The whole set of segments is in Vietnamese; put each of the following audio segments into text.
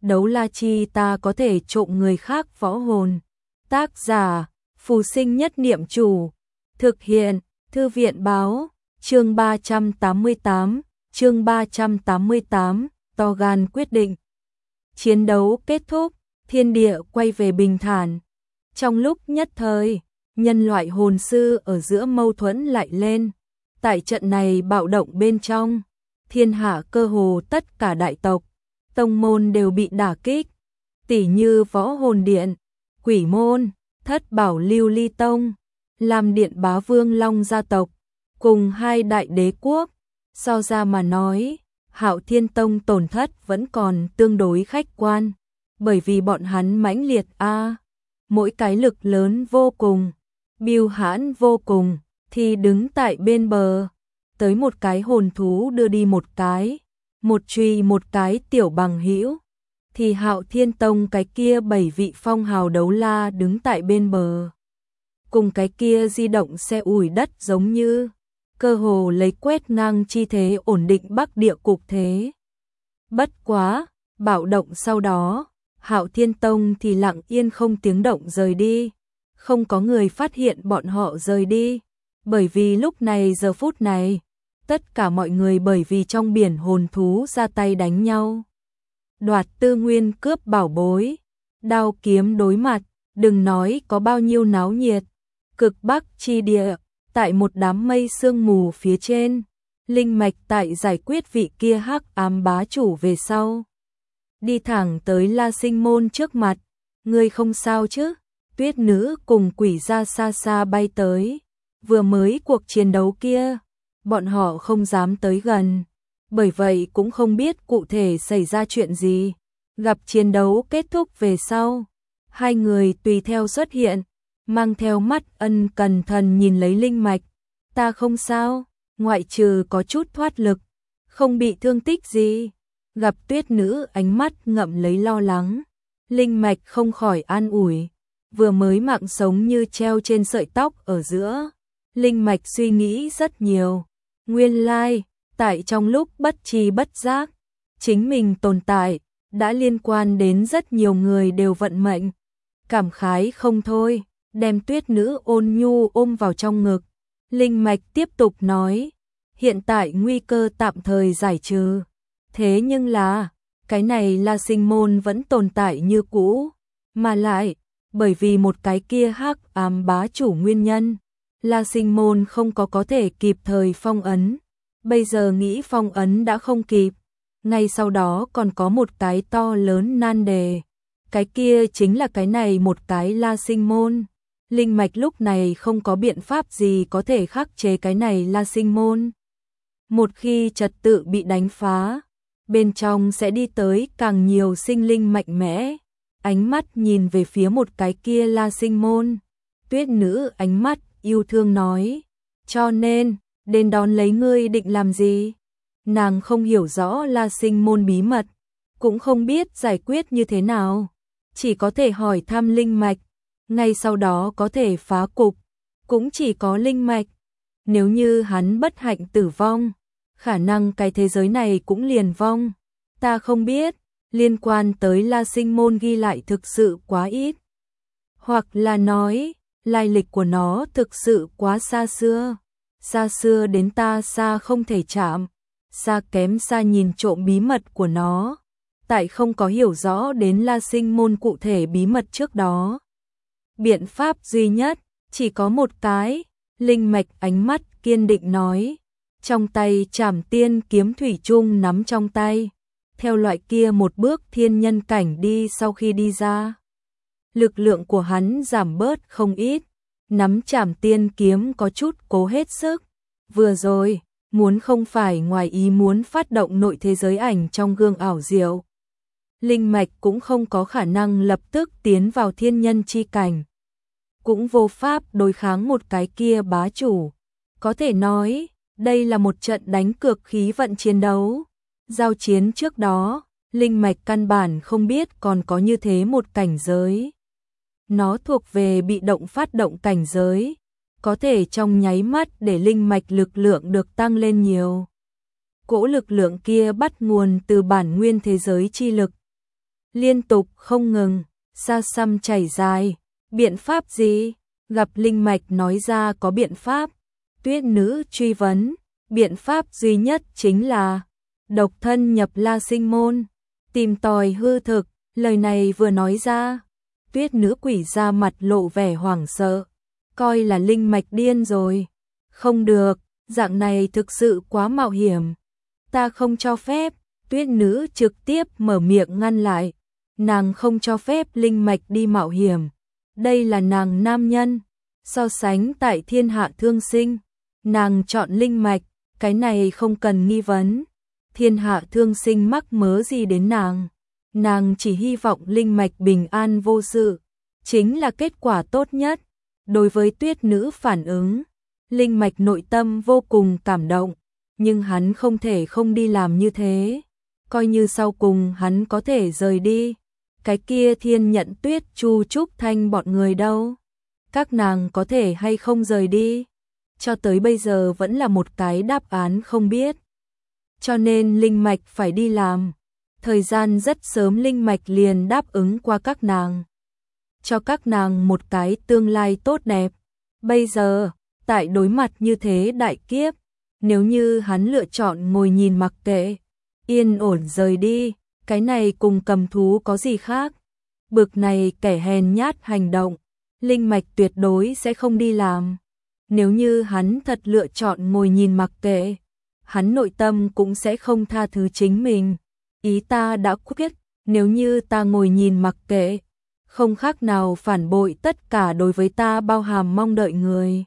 đấu la chi ta có thể trộm người khác võ hồn. Tác giả, Phù Sinh Nhất Niệm Chủ. Thực hiện, Thư viện Báo. Chương 388, chương 388, to gan quyết định. Chiến đấu kết thúc, thiên địa quay về bình thản. Trong lúc nhất thời, nhân loại hồn sư ở giữa mâu thuẫn lại lên. Tại trận này bạo động bên trong, thiên hạ cơ hồ tất cả đại tộc, tông môn đều bị đả kích. Tỉ như Võ Hồn Điện, Quỷ Môn, Thất Bảo Lưu Ly Tông, Lam Điện Bá Vương Long gia tộc, cùng hai đại đế quốc. So ra mà nói, Hạo Thiên Tông tổn thất vẫn còn tương đối khách quan, bởi vì bọn hắn mãnh liệt mỗi cái lực lớn vô cùng, bưu hãn vô cùng, thì đứng tại bên bờ, tới một cái hồn thú đưa đi một cái, một truy một cái tiểu bằng hữu, thì Hạo Thiên Tông cái kia 7 vị phong hào đấu la đứng tại bên bờ, cùng cái kia di động xe ủi đất giống như cơ hồ lấy quét ngang chi thế ổn định Bắc Địa cục thế. Bất quá, bạo động sau đó, Hạo Thiên Tông thì lặng yên không tiếng động rời đi, không có người phát hiện bọn họ rời đi, bởi vì lúc này giờ phút này, tất cả mọi người bởi vì trong biển hồn thú ra tay đánh nhau. Đoạt tư nguyên cướp bảo bối, đao kiếm đối mặt, đừng nói có bao nhiêu náo nhiệt. Cực Bắc chi địa, tại một đám mây sương mù phía trên, Linh Mạch tại giải quyết vị kia hắc ám bá chủ về sau. Đi thẳng tới La Sinh Môn trước mặt, ngươi không sao chứ? Tuyết nữ cùng quỷ ra xa xa bay tới, vừa mới cuộc chiến đấu kia, bọn họ không dám tới gần, bởi vậy cũng không biết cụ thể xảy ra chuyện gì. Gặp chiến đấu kết thúc về sau, hai người tùy theo xuất hiện, mang theo mắt ân cần thần nhìn lấy Linh Mạch. Ta không sao, ngoại trừ có chút thoát lực, không bị thương tích gì. Gặp tuyết nữ ánh mắt ngậm lấy lo lắng, Linh Mạch không khỏi an ủi, vừa mới mạng sống như treo trên sợi tóc ở giữa. Linh Mạch suy nghĩ rất nhiều, nguyên lai, tại trong lúc bất tri bất giác, chính mình tồn tại, đã liên quan đến rất nhiều người đều vận mệnh. Cảm khái không thôi, đem tuyết nữ ôn nhu ôm vào trong ngực. Linh Mạch tiếp tục nói, hiện tại nguy cơ tạm thời giải trừ. Thế nhưng là, cái này La Sinh Môn vẫn tồn tại như cũ, mà lại, bởi vì một cái kia hắc ám bá chủ nguyên nhân, La Sinh Môn không có thể kịp thời phong ấn. Bây giờ nghĩ phong ấn đã không kịp, ngay sau đó còn có một cái to lớn nan đề. Cái kia chính là cái này một cái La Sinh Môn. Linh Mạch lúc này không có biện pháp gì có thể khắc chế cái này La Sinh Môn. Một khi trật tự bị đánh phá, bên trong sẽ đi tới càng nhiều sinh linh mạnh mẽ. Ánh mắt nhìn về phía một cái kia La Sinh Môn. Tuyết nữ ánh mắt yêu thương nói, cho nên, đến đón lấy ngươi định làm gì? Nàng không hiểu rõ La Sinh Môn bí mật, cũng không biết giải quyết như thế nào, chỉ có thể hỏi thăm Linh Mạch, ngay sau đó có thể phá cục, cũng chỉ có Linh Mạch. Nếu như hắn bất hạnh tử vong, khả năng cái thế giới này cũng liền vong. Ta không biết, liên quan tới La Sinh Môn ghi lại thực sự quá ít, hoặc là nói, lai lịch của nó thực sự quá xa xưa đến ta xa không thể chạm, xa kém xa nhìn trộm bí mật của nó. Tại không có hiểu rõ đến La Sinh Môn cụ thể bí mật trước đó, biện pháp duy nhất chỉ có một cái. Linh Mạch ánh mắt kiên định nói, trong tay Trảm Tiên kiếm thủy chung nắm trong tay, theo loại kia một bước thiên nhân cảnh đi. Sau khi đi ra, lực lượng của hắn giảm bớt không ít, nắm Trảm Tiên kiếm có chút cố hết sức. Vừa rồi, muốn không phải ngoài ý muốn phát động nội thế giới ảnh trong gương ảo diệu, Linh Mạch cũng không có khả năng lập tức tiến vào thiên nhân chi cảnh, cũng vô pháp đối kháng một cái kia bá chủ. Có thể nói, đây là một trận đánh cược khí vận chiến đấu. Giao chiến trước đó, Linh Mạch căn bản không biết còn có như thế một cảnh giới. Nó thuộc về bị động phát động cảnh giới, có thể trong nháy mắt để Linh Mạch lực lượng được tăng lên nhiều. Cỗ lực lượng kia bắt nguồn từ bản nguyên thế giới chi lực. liên tục không ngừng, xa xăm chảy dài. Biện pháp gì? Gặp linh mạch nói ra có biện pháp. Tuyết nữ truy vấn, biện pháp duy nhất chính là độc thân nhập La Sinh môn, tìm tòi hư thực. Lời này vừa nói ra, Tuyết nữ quỷ ra mặt lộ vẻ hoảng sợ, coi là linh mạch điên rồi. Không được, dạng này thực sự quá mạo hiểm. Ta không cho phép. Tuyết nữ trực tiếp mở miệng ngăn lại. Nàng không cho phép linh mạch đi mạo hiểm. Đây là nàng nam nhân. So sánh tại thiên hạ thương sinh, nàng chọn linh mạch, cái này không cần nghi vấn. Thiên hạ thương sinh mắc mớ gì đến nàng. Nàng chỉ hy vọng linh mạch bình an vô sự, chính là kết quả tốt nhất. Đối với tuyết nữ phản ứng, linh mạch nội tâm vô cùng cảm động, nhưng hắn không thể không đi làm như thế. Coi như sau cùng hắn có thể rời đi, cái kia Thiên Nhận Tuyết, Chu Trúc Thanh bọn người đâu? Các nàng có thể hay không rời đi? Cho tới bây giờ vẫn là một cái đáp án không biết. Cho nên linh mạch phải đi làm. Thời gian rất sớm linh mạch liền đáp ứng qua các nàng, cho các nàng một cái tương lai tốt đẹp. Bây giờ, tại đối mặt như thế đại kiếp, nếu như hắn lựa chọn ngồi nhìn mặc kệ, yên ổn rời đi, cái này cùng cầm thú có gì khác. Bực này kẻ hèn nhát hành động, linh mạch tuyệt đối sẽ không đi làm. Nếu như hắn thật lựa chọn ngồi nhìn mặc kệ, hắn nội tâm cũng sẽ không tha thứ chính mình. Ý ta đã quyết, nếu như ta ngồi nhìn mặc kệ, không khác nào phản bội tất cả đối với ta bao hàm mong đợi người.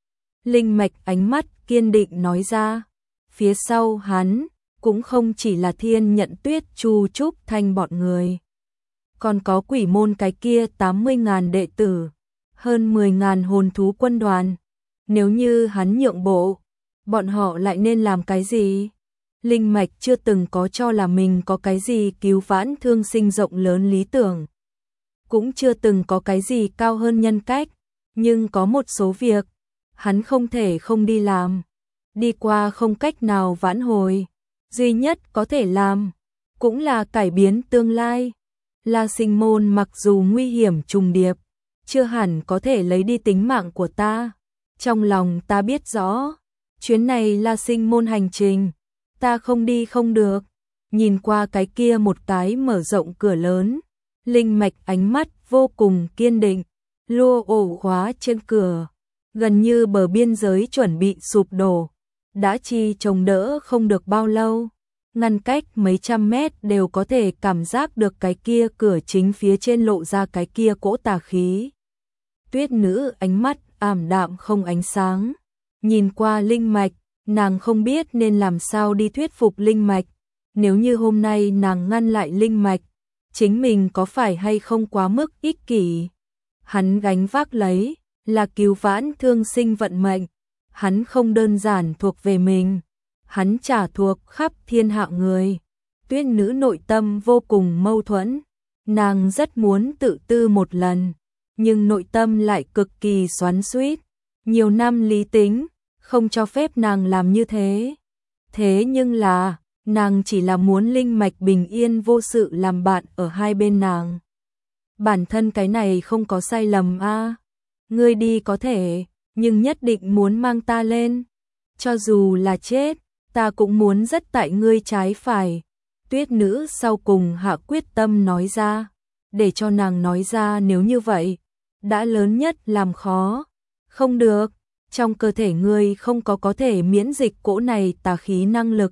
Linh mạch ánh mắt kiên định nói ra. Phía sau hắn cũng không chỉ là Thiên Nhận Tuyết, Chu Trúc Thanh bọn người, còn có quỷ môn cái kia 80.000 đệ tử, hơn 10.000 hồn thú quân đoàn. Nếu như hắn nhượng bộ, bọn họ lại nên làm cái gì? Linh mạch chưa từng có cho là mình có cái gì cứu vãn thương sinh rộng lớn lý tưởng, cũng chưa từng có cái gì cao hơn nhân cách, nhưng có một số việc hắn không thể không đi làm. Đi qua không cách nào vãn hồi, duy nhất có thể làm cũng là cải biến tương lai. La Sinh môn mặc dù nguy hiểm trùng điệp, chưa hẳn có thể lấy đi tính mạng của ta. Trong lòng ta biết rõ, chuyến này La Sinh môn hành trình, ta không đi không được. Nhìn qua cái kia một cái mở rộng cửa lớn, linh mạch ánh mắt vô cùng kiên định, lua ổ khóa trên cửa, gần như bờ biên giới chuẩn bị sụp đổ. Đã chi chống đỡ không được bao lâu, ngăn cách mấy trăm mét đều có thể cảm giác được cái kia cửa chính phía trên lộ ra cái kia cỗ tà khí. Tuyết nữ ánh mắt ảm đạm không ánh sáng, nhìn qua linh mạch, nàng không biết nên làm sao đi thuyết phục linh mạch. Nếu như hôm nay nàng ngăn lại linh mạch, chính mình có phải hay không quá mức ích kỷ? Hắn gánh vác lấy là cứu vãn thương sinh vận mệnh, hắn không đơn giản thuộc về mình, hắn trả thuộc khắp thiên hạ người. Tuyết nữ nội tâm vô cùng mâu thuẫn, nàng rất muốn tự tư một lần, nhưng nội tâm lại cực kỳ xoắn xuýt. Nhiều năm lý tính không cho phép nàng làm như thế. Thế nhưng là, nàng chỉ là muốn linh mạch bình yên vô sự làm bạn ở hai bên nàng. Bản thân cái này không có sai lầm a. Ngươi đi có thể, nhưng nhất định muốn mang ta lên. Cho dù là chết, ta cũng muốn rất tại ngươi trái phải. Tuyết nữ sau cùng hạ quyết tâm nói ra, để cho nàng nói ra nếu như vậy, đã lớn nhất làm khó. Không được, trong cơ thể ngươi không có thể miễn dịch cỗ này tà khí năng lực.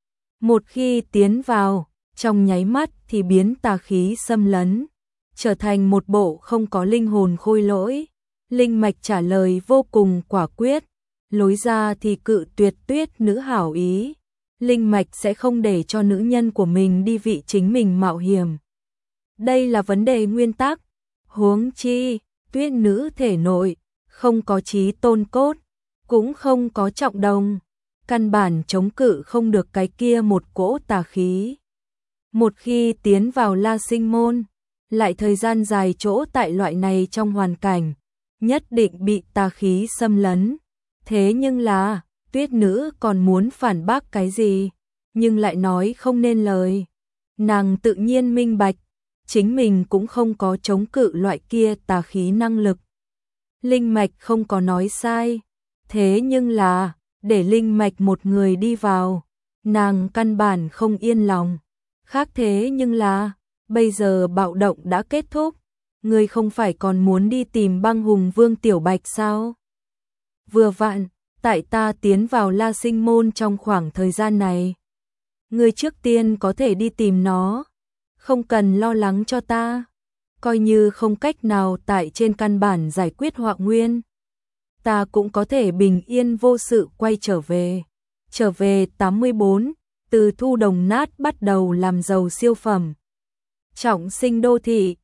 Một khi tiến vào, trong nháy mắt thì biến tà khí xâm lấn, trở thành một bộ không có linh hồn khôi lỗi. Linh mạch trả lời vô cùng quả quyết, lối ra thì cự tuyệt tuyết nữ hảo ý. Linh mạch sẽ không để cho nữ nhân của mình đi vị chính mình mạo hiểm. Đây là vấn đề nguyên tắc. Huống chi, tuyết nữ thể nội không có chí tôn cốt, cũng không có trọng đồng, căn bản chống cự không được cái kia một cỗ tà khí. Một khi tiến vào La Sinh môn, lại thời gian dài chỗ tại loại này trong hoàn cảnh, nhất định bị tà khí xâm lấn. Thế nhưng là, tuyết nữ còn muốn phản bác cái gì, nhưng lại nói không nên lời. Nàng tự nhiên minh bạch, chính mình cũng không có chống cự loại kia tà khí năng lực. Linh mạch không có nói sai, thế nhưng là, để linh mạch một người đi vào, nàng căn bản không yên lòng. Khác thế nhưng là, bây giờ bạo động đã kết thúc, ngươi không phải còn muốn đi tìm Băng Hùng Vương Tiểu Bạch sao? Vừa vặn, tại ta tiến vào La Sinh môn trong khoảng thời gian này, ngươi trước tiên có thể đi tìm nó, không cần lo lắng cho ta, coi như không cách nào tại trên căn bản giải quyết Họa Nguyên, ta cũng có thể bình yên vô sự quay trở về. Trở về 84, từ thu đồng nát bắt đầu làm giàu siêu phẩm. Trọng sinh đô thị,